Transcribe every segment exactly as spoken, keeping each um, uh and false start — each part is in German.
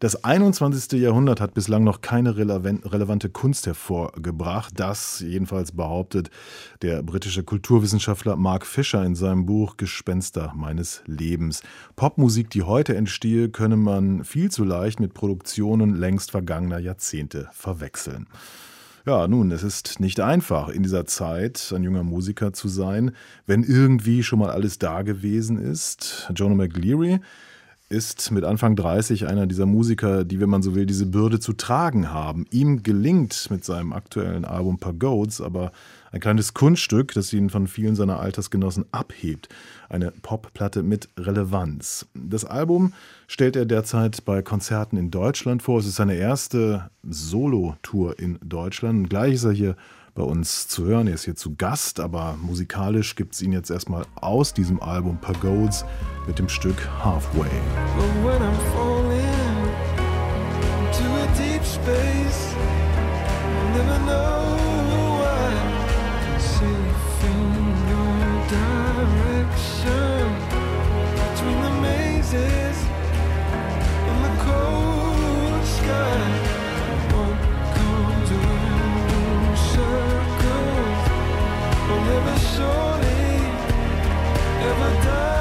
Das einundzwanzigste Jahrhundert hat bislang noch keine relevante Kunst hervorgebracht. Das jedenfalls behauptet der britische Kulturwissenschaftler Mark Fisher in seinem Buch Gespenster meines Lebens. Popmusik, die heute entstehe, könne man viel zu leicht mit Produktionen längst vergangener Jahrzehnte verwechseln. Ja, nun, es ist nicht einfach, in dieser Zeit ein junger Musiker zu sein, wenn irgendwie schon mal alles da gewesen ist. Jonah McGleary ist mit Anfang dreißig einer dieser Musiker, die, wenn man so will, diese Bürde zu tragen haben. Ihm gelingt mit seinem aktuellen Album Pagodes aber ein kleines Kunststück, das ihn von vielen seiner Altersgenossen abhebt. Eine Popplatte mit Relevanz. Das Album stellt er derzeit bei Konzerten in Deutschland vor. Es ist seine erste Solo-Tour in Deutschland. Und gleich ist er hier bei uns zu hören. Er ist hier zu Gast, aber musikalisch gibt es ihn jetzt erstmal aus diesem Album Pagodes mit dem Stück Halfway. When I'm falling to a deep space, I'll never know why. Safe in your direction, between the mazes and the cold sky. What comes around circles will never surely ever die.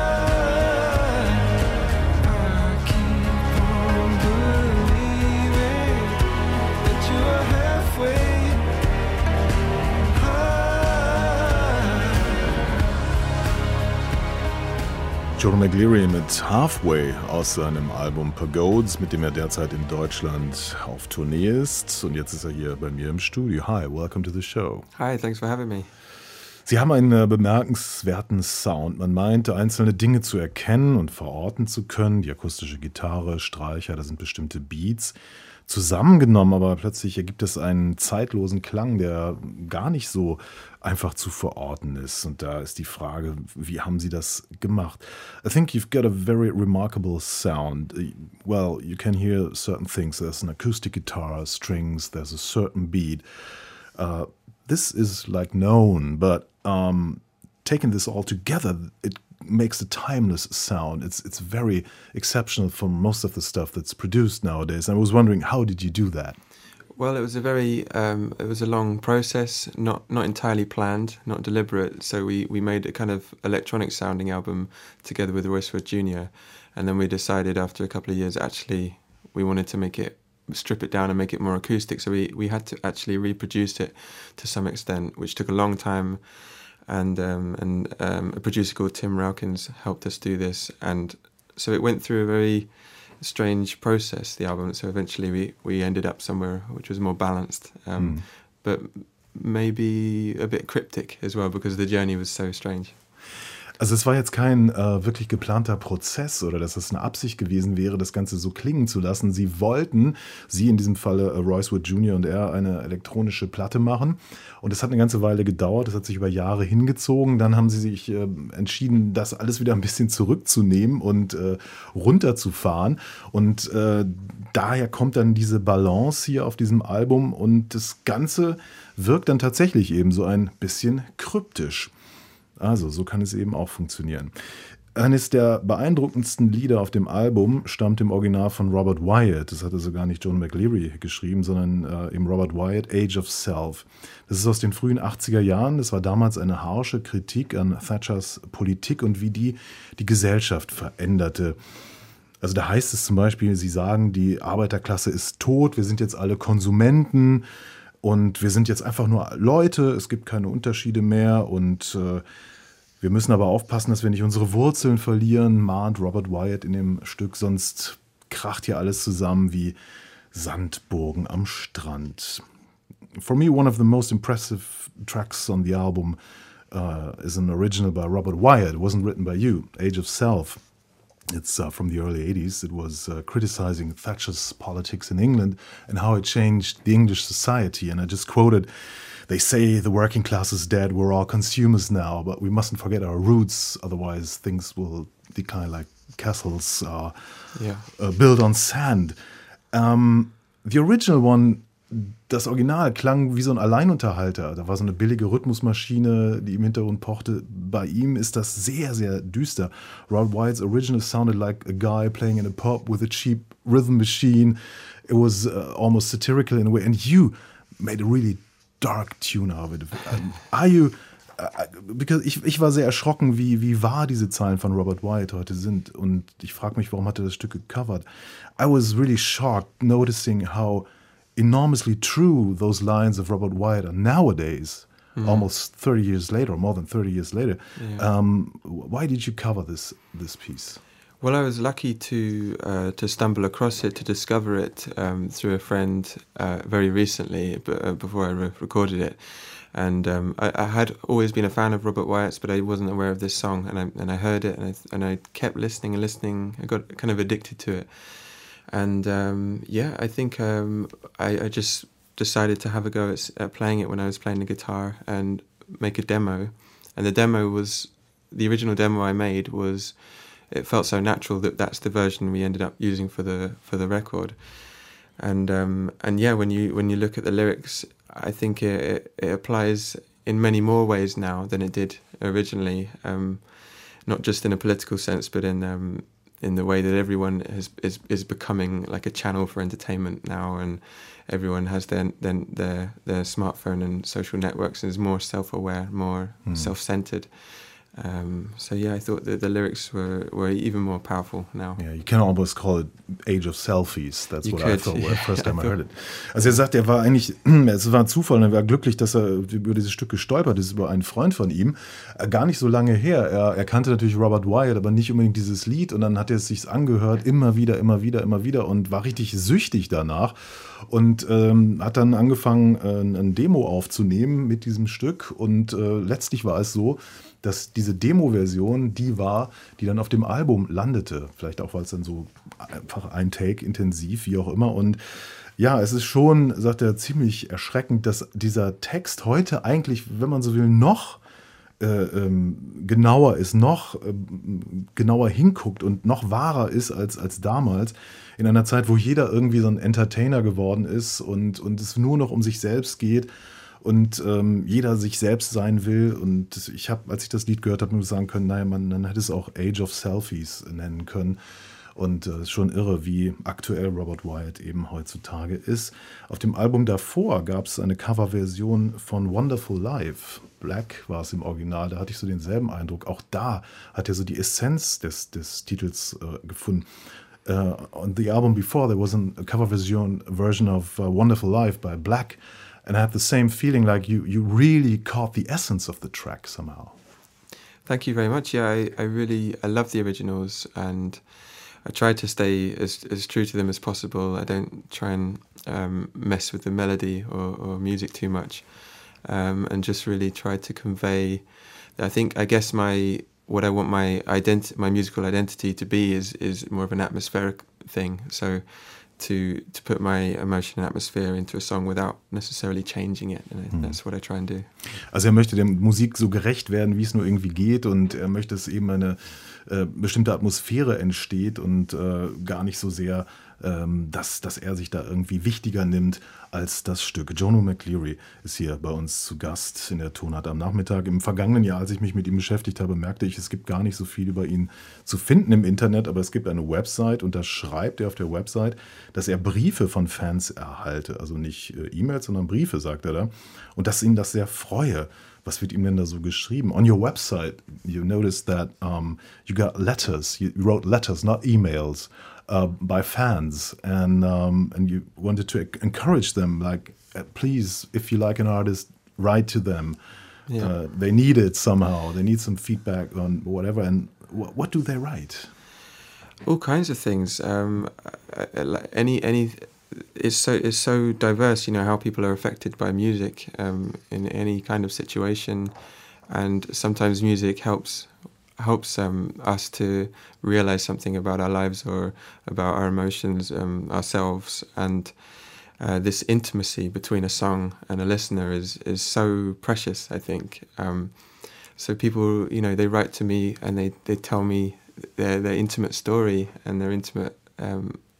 Jonah McGleary mit Halfway aus seinem Album Pagodes, mit dem er derzeit in Deutschland auf Tournee ist. Und jetzt ist er hier bei mir im Studio. Hi, welcome to the show. Hi, thanks for having me. Sie haben einen bemerkenswerten Sound. Man meint, einzelne Dinge zu erkennen und verorten zu können. Die akustische Gitarre, Streicher, da sind bestimmte Beats zusammengenommen, aber plötzlich ergibt es einen zeitlosen Klang, der gar nicht so einfach zu verorten ist. Und da ist die Frage, wie haben Sie das gemacht? I think you've got a very remarkable sound. Well, you can hear certain things. There's an acoustic guitar, strings, there's a certain beat. Uh, this is like known, but um, taking this all together, it makes a timeless sound. It's it's very exceptional from most of the stuff that's produced nowadays. I was wondering, how did you do that? Well, it was a very um, it was a long process, not not entirely planned, not deliberate. So we, we made a kind of electronic sounding album together with Royceford Junior, and then we decided after a couple of years, actually, we wanted to make it strip it down and make it more acoustic. So we we had to actually reproduce it to some extent, which took a long time. And um, and um, a producer called Tim Raukins helped us do this, and so it went through a very strange process, the album. So eventually we, we ended up somewhere which was more balanced, um, mm. but maybe a bit cryptic as well, because the journey was so strange. Also es war jetzt kein äh, wirklich geplanter Prozess oder dass es eine Absicht gewesen wäre, das Ganze so klingen zu lassen. Sie wollten, Sie in diesem Falle äh, Royceford Junior und er, eine elektronische Platte machen. Und es hat eine ganze Weile gedauert, das hat sich über Jahre hingezogen. Dann haben Sie sich äh, entschieden, das alles wieder ein bisschen zurückzunehmen und äh, runterzufahren. Und äh, daher kommt dann diese Balance hier auf diesem Album. Und das Ganze wirkt dann tatsächlich eben so ein bisschen kryptisch. Also, so kann es eben auch funktionieren. Eines der beeindruckendsten Lieder auf dem Album stammt im Original von Robert Wyatt. Das hatte sogar nicht Jonah McGleary geschrieben, sondern äh, eben Robert Wyatt, Age of Self. Das ist aus den frühen achtziger Jahren. Das war damals eine harsche Kritik an Thatchers Politik und wie die die Gesellschaft veränderte. Also da heißt es zum Beispiel, sie sagen, die Arbeiterklasse ist tot, wir sind jetzt alle Konsumenten. Und wir sind jetzt einfach nur Leute, es gibt keine Unterschiede mehr und äh, wir müssen aber aufpassen, dass wir nicht unsere Wurzeln verlieren, mahnt Robert Wyatt in dem Stück, sonst kracht hier alles zusammen wie Sandburgen am Strand. For me, one of the most impressive tracks on the album uh, is an original by Robert Wyatt. It wasn't written by you, Age of Self. It's uh, from the early eighties. It was uh, criticizing Thatcher's politics in England and how it changed the English society. And I just quoted, they say the working class is dead, we're all consumers now, but we mustn't forget our roots, otherwise things will decline like castles uh, yeah. uh, built on sand. Um, the original one das Original klang wie so ein Alleinunterhalter. Da war so eine billige Rhythmusmaschine, die im Hintergrund pochte. Bei ihm ist das sehr, sehr düster. Robert Wyatt's original sounded like a guy playing in a pub with a cheap rhythm machine. It was uh, almost satirical in a way. And you made a really dark tune out of it. Are you... Because ich, ich war sehr erschrocken, wie, wie wahr diese Zahlen von Robert Wyatt heute sind. Und ich frage mich, warum hat er das Stück gecovert? I was really shocked noticing how enormously true those lines of Robert Wyatt are nowadays, mm. almost thirty years later, or more than thirty years later. Yeah. Um, why did you cover this this piece? Well, I was lucky to uh, to stumble across it, to discover it um, through a friend uh, very recently, b- uh, before I re- recorded it. And um, I, I had always been a fan of Robert Wyatt's, but I wasn't aware of this song. And I and I heard it, and I and I kept listening and listening. I got kind of addicted to it. And um, yeah, I think um, I, I just decided to have a go at, at playing it when I was playing the guitar and make a demo. And the demo was the original demo I made was. It felt so natural that that's the version we ended up using for the for the record. And um, and yeah, when you when you look at the lyrics, I think it, it applies in many more ways now than it did originally. Um, not just in a political sense, but in um, in the way that everyone has, is is becoming like a channel for entertainment now, and everyone has their their their, their smartphone and social networks and is more self-aware, more mm. self-centered. Um, so yeah, I thought that the lyrics were, were even more powerful now. Yeah, you can almost call it Age of Selfies. That's you what could. I thought the first time I heard it. Also er sagt, er war eigentlich, es war ein Zufall, er war glücklich, dass er über dieses Stück gestolpert ist, über einen Freund von ihm. Gar nicht so lange her. Er, er kannte natürlich Robert Wyatt, aber nicht unbedingt dieses Lied. Und dann hat er es sich angehört, immer wieder, immer wieder, immer wieder und war richtig süchtig danach. Und ähm, hat dann angefangen, äh, ein Demo aufzunehmen mit diesem Stück. Und äh, letztlich war es so, dass diese Demo-Version die war, die dann auf dem Album landete. Vielleicht auch, weil es dann so einfach ein Take intensiv, wie auch immer. Und ja, es ist schon, sagt er, ziemlich erschreckend, dass dieser Text heute eigentlich, wenn man so will, noch äh, ähm, genauer ist, noch äh, genauer hinguckt und noch wahrer ist als, als damals. In einer Zeit, wo jeder irgendwie so ein Entertainer geworden ist und, und es nur noch um sich selbst geht. Und ähm, jeder sich selbst sein will. Und ich habe, als ich das Lied gehört habe, nur sagen können, naja, man, man hätte es auch Age of Selfies nennen können. Und es äh, ist schon irre, wie aktuell Robert Wyatt eben heutzutage ist. Auf dem Album davor gab es eine Coverversion von Wonderful Life. Black war es im Original, da hatte ich so denselben Eindruck. Auch da hat er so die Essenz des, des Titels äh, gefunden. Uh, on the album before, there was a cover version, version of uh, Wonderful Life by Black. And I had the same feeling, like you, you really caught the essence of the track somehow. Thank you very much. Yeah, I, I really I love the originals, and I try to stay as as true to them as possible. I don't try and um, mess with the melody or, or music too much, um, and just really try to convey. I think I guess my what I want my identi- my musical identity to be is is more of an atmospheric thing. So. To, to put my emotion and atmosphere into a song without necessarily changing it. And that's what I try and do. Also er möchte der Musik so gerecht werden, wie es nur irgendwie geht, und er möchte, dass eben eine äh, bestimmte Atmosphäre entsteht und äh, gar nicht so sehr, ähm, dass, dass er sich da irgendwie wichtiger nimmt als das Stück. Jono McCleary ist hier bei uns zu Gast in der Tonart am Nachmittag. Im vergangenen Jahr, als ich mich mit ihm beschäftigt habe, merkte ich, es gibt gar nicht so viel über ihn zu finden im Internet, aber es gibt eine Website, und da schreibt er auf der Website, dass er Briefe von Fans erhalte. Also nicht äh, E-Mails, sondern Briefe, sagt er da. Und dass ihn das sehr freue. Was wird ihm denn da so geschrieben? On your website, you noticed that um, you got letters. You wrote letters, not emails. Uh, by fans, and um, and you wanted to encourage them, like, uh, please, if you like an artist, write to them. Yeah. Uh, they need it somehow. They need some feedback on whatever. And wh- what do they write? All kinds of things. Um, any any, it's so it's so diverse. You know how people are affected by music um, in any kind of situation, and sometimes music helps. helps um, us to realize something about our lives or about our emotions um, ourselves, and uh, this intimacy between a song and a listener is is so precious, I think. Um, so people, you know, they write to me and they, they tell me their their intimate story and their intimate um,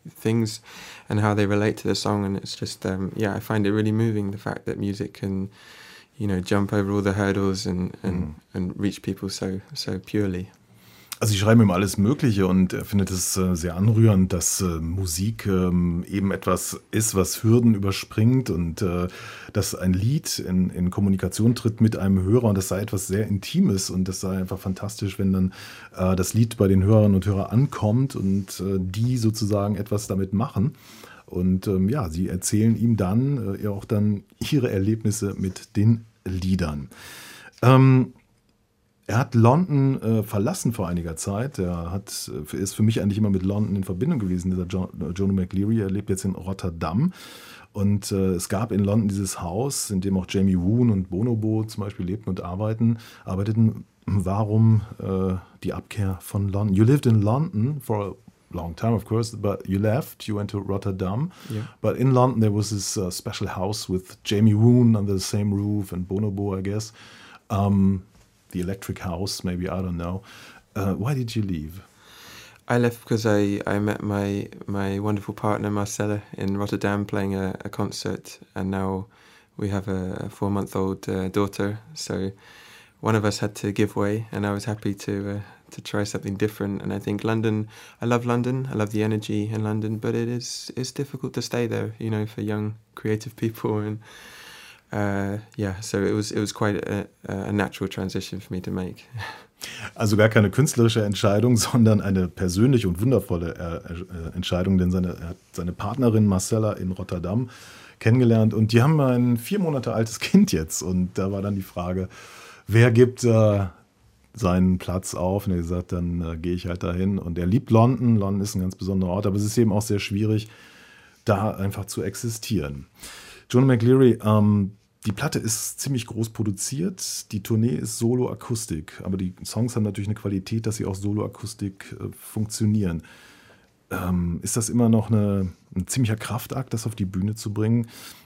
things and how they relate to the song. And it's just, um, yeah, I find it really moving, the fact that music can, you know, jump over all the hurdles and, and, mm. and reach people so, so purely. Also sie schreiben ihm alles Mögliche und er findet es äh, sehr anrührend, dass äh, Musik ähm, eben etwas ist, was Hürden überspringt und äh, dass ein Lied in, in Kommunikation tritt mit einem Hörer und das sei etwas sehr Intimes und das sei einfach fantastisch, wenn dann äh, das Lied bei den Hörerinnen und Hörern ankommt und äh, die sozusagen etwas damit machen. Und ähm, ja, sie erzählen ihm dann äh, auch dann ihre Erlebnisse mit den Liedern. Ähm, Er hat London äh, verlassen vor einiger Zeit. Er hat, ist für mich eigentlich immer mit London in Verbindung gewesen, dieser John, Jono McLeary. Er lebt jetzt in Rotterdam. Und äh, es gab in London dieses Haus, in dem auch Jamie Woon und Bonobo zum Beispiel lebten und arbeiten, arbeiteten. Warum äh, die Abkehr von London? You lived in London for a long time, of course, but you left, you went to Rotterdam. Yeah. But in London there was this uh, special house with Jamie Woon under the same roof and Bonobo, I guess. Um, The Electric House, maybe, I don't know. Uh, why did you leave? I left because I, I met my my wonderful partner Marcella in Rotterdam playing a, a concert, and now we have a, a four-month-old uh, daughter. So one of us had to give way, and I was happy to uh, to try something different. And I think London, I love London, I love the energy in London, but it is it's difficult to stay there, you know, for young creative people and. Uh, yeah, so it was it was quite a, a natural transition for me to make. Also gar keine künstlerische Entscheidung, sondern eine persönliche und wundervolle äh, Entscheidung, denn seine, er hat seine Partnerin Marcella in Rotterdam kennengelernt und die haben ein vier Monate altes Kind jetzt und da war dann die Frage, wer gibt äh, seinen Platz auf? Und er hat gesagt, dann äh, gehe ich halt dahin und er liebt London, London ist ein ganz besonderer Ort, aber es ist eben auch sehr schwierig, da einfach zu existieren. Jono McLeary, ähm, die Platte ist ziemlich groß produziert, die Tournee ist Solo-Akustik, aber die Songs haben natürlich eine Qualität, dass sie auch Solo-Akustik äh, funktionieren. Ähm, ist das immer noch eine, ein ziemlicher Kraftakt, das auf die Bühne zu bringen?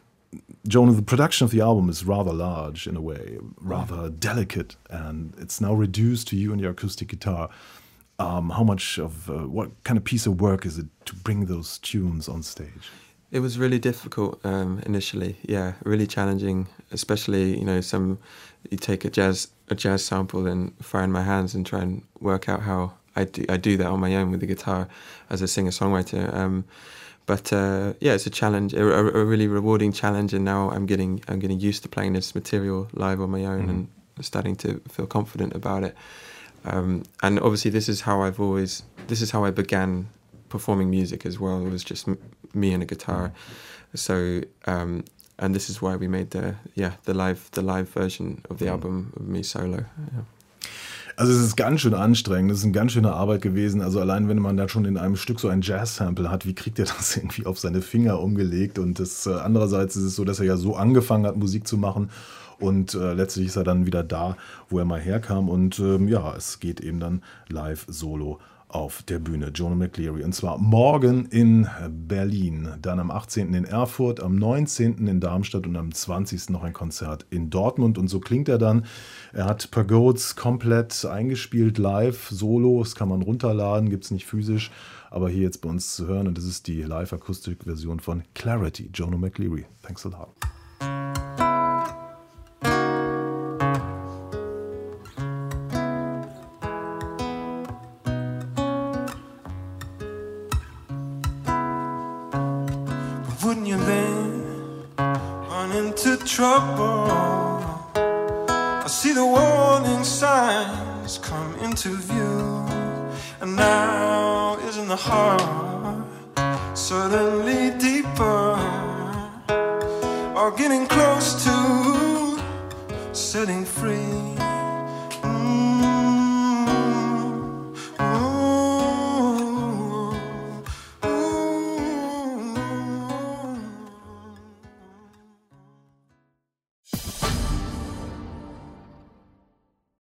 Jono, the production of the album is rather large in a way, rather delicate, and it's now reduced to you and your acoustic guitar. Um, how much of, uh, what kind of piece of work is it to bring those tunes on stage? It was really difficult um, initially, yeah, really challenging. Especially, you know, some you take a jazz a jazz sample and fire in my hands and try and work out how I do I do that on my own with the guitar as a singer songwriter. Um, but uh, yeah, it's a challenge, a, a really rewarding challenge. And now I'm getting I'm getting used to playing this material live on my own mm-hmm. and starting to feel confident about it. Um, and obviously, this is how I've always this is how I began performing music as well. It was just m- me and a guitar. So um, and this is why we made the yeah the live the live version of the album of me solo. Yeah. Also es ist ganz schön anstrengend, es ist eine ganz schöne Arbeit gewesen. Also allein wenn man da schon in einem Stück so ein Jazz-Sample hat, wie kriegt er das irgendwie auf seine Finger umgelegt? Und das, äh, andererseits ist es so, dass er ja so angefangen hat, Musik zu machen. Und äh, letztlich ist er dann wieder da, wo er mal herkam. Und ähm, ja, es geht eben dann live solo auf der Bühne. Jono McLeary. Und zwar morgen in Berlin, dann am achtzehnten in Erfurt, am neunzehnten in Darmstadt und am zwanzigsten noch ein Konzert in Dortmund. Und so klingt er dann. Er hat Pagodes komplett eingespielt, live, solo. Das kann man runterladen, gibt es nicht physisch. Aber hier jetzt bei uns zu hören. Und das ist die Live-Akustik-Version von Clarity. Jono McLeary. Thanks a lot. Wouldn't you then run into trouble? I see the warning signs come into view, and now isn't the heart suddenly deeper, or getting close to setting free?